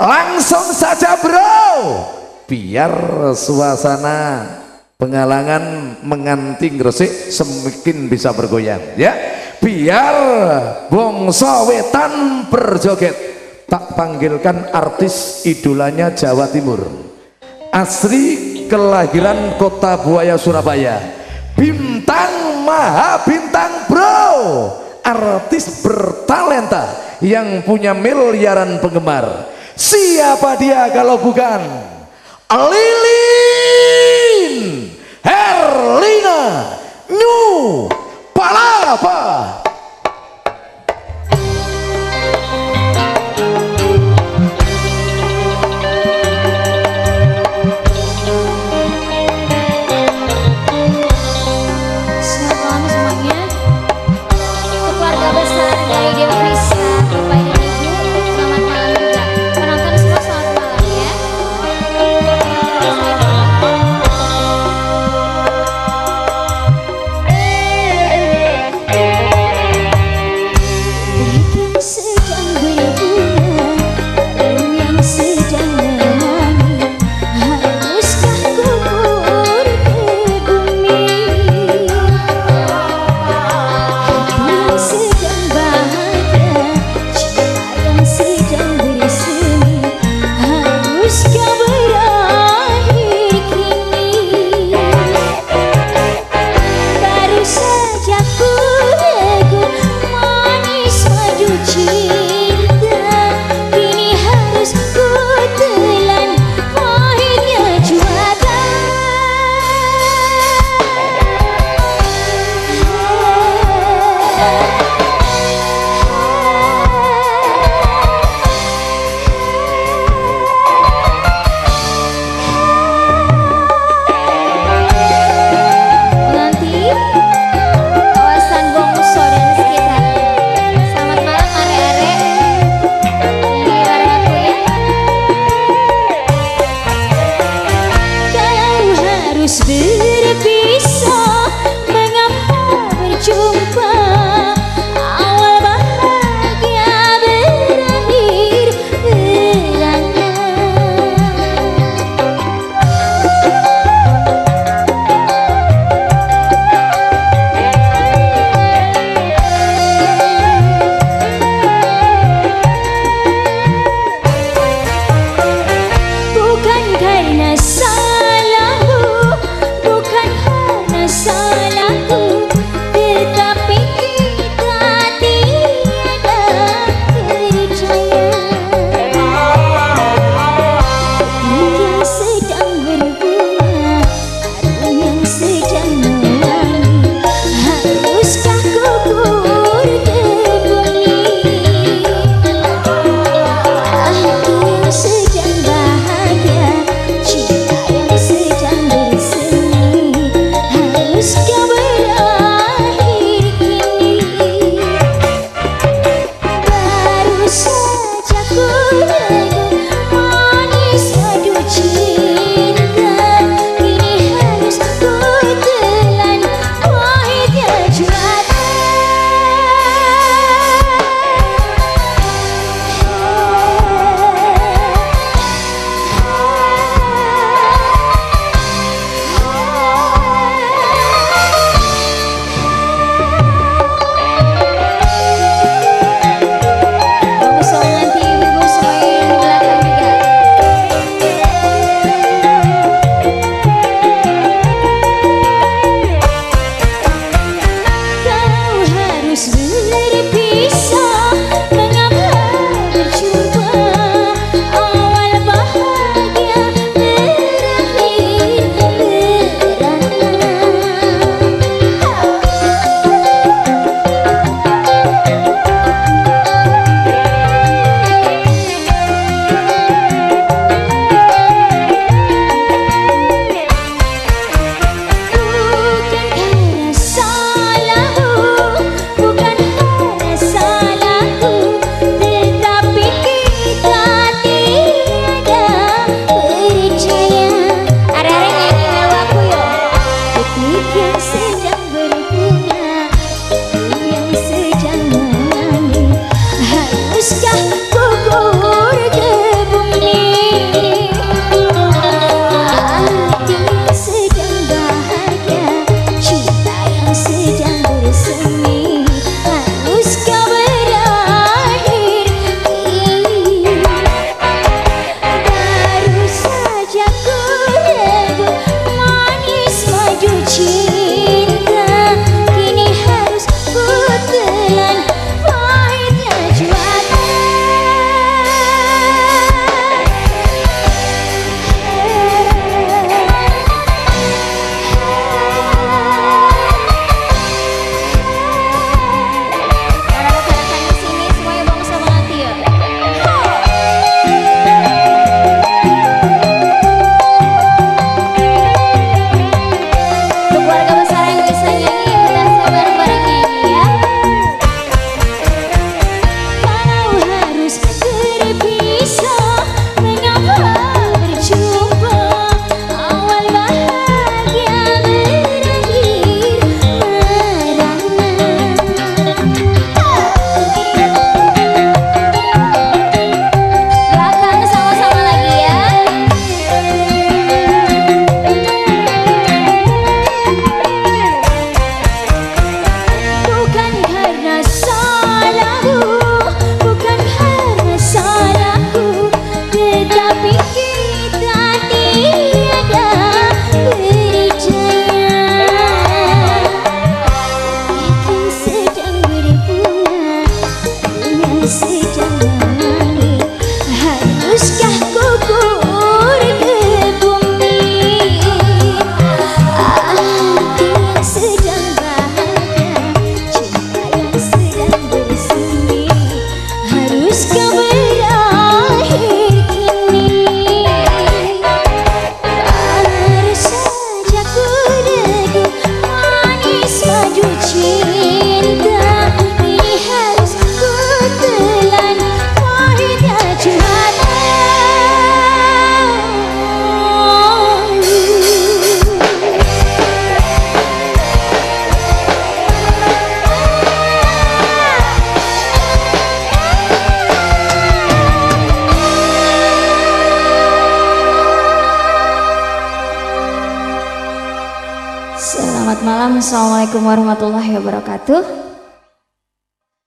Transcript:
Langsung saja bro, biar suasana Pengalangan menganti Gresik semakin bisa bergoyang ya. Biar bangsa wetan berjoget, tak panggilkan artis idolanya Jawa Timur, asli kelahiran Kota Buaya Surabaya, bintang maha bintang bro, artis bertalenta yang punya miliaran penggemar. Siapa dia kalau bukan Lilin Herlina New Palapa. Haruskah gugur ke bumi? Hati yang sedang bahagia, cinta yang sedang bersemi, haruskah berakhir kini? Baru saja ku degu manis madu cinta, ini harus ku telan pahitnya curhatan. Selamat malam, assalamualaikum warahmatullahi wabarakatuh.